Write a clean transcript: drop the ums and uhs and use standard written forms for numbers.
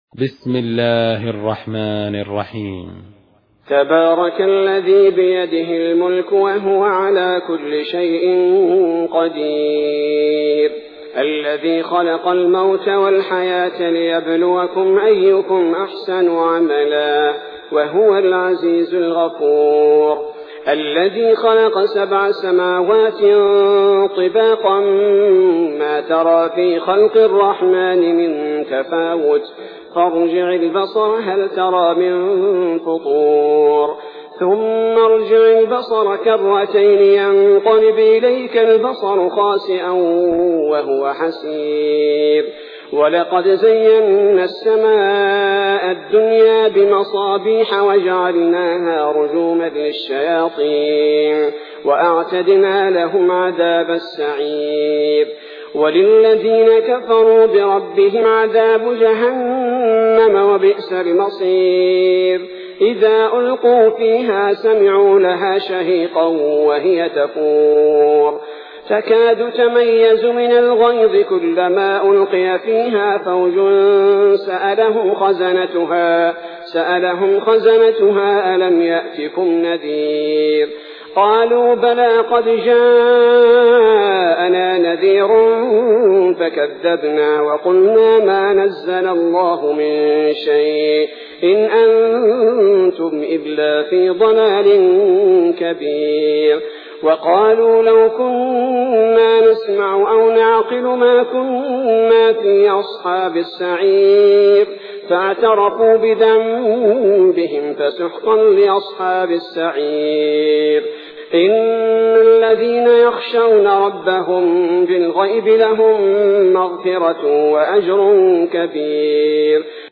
بسم الله الرحمن الرحيم. تبارك الذي بيده الملك وهو على كل شيء قدير، الذي خلق الموت والحياة ليبلوكم أيكم أحسن عملا وهو العزيز الغفور، الذي خلق 7 سماوات طباقا ما ترى في خلق الرحمن من تفاوت، فارجع البصر هل ترى من فطور، ثم ارجع البصر كرتين ينقلب إليك البصر خاسئا وهو حسير، ولقد زينا السماء الدنيا بمصابيح وجعلناها رجوما للشياطين وأعتدنا لهم عذاب السعير، وللذين كفروا بربهم عذاب جهنم وبئس المصير، إذا ألقوا فيها سمعوا لها شهيقا وهي تفور، تكاد تميز من الغيظ كلما ألقي فيها فوج سألهم خزنتها ألم يأتكم نذير، قالوا بلى قد جاءنا نذير فكذبنا وقلنا ما نزل الله من شيء إن أنتم إلا في ضلال كبير، وقالوا لو كنا نسمع أو نعقل ما كنا في أصحاب السعير، فاعترفوا بذنبهم فسحقا لأصحاب السعير، إن الذين يخشون ربهم بالغيب لهم مغفرة وأجر كبير،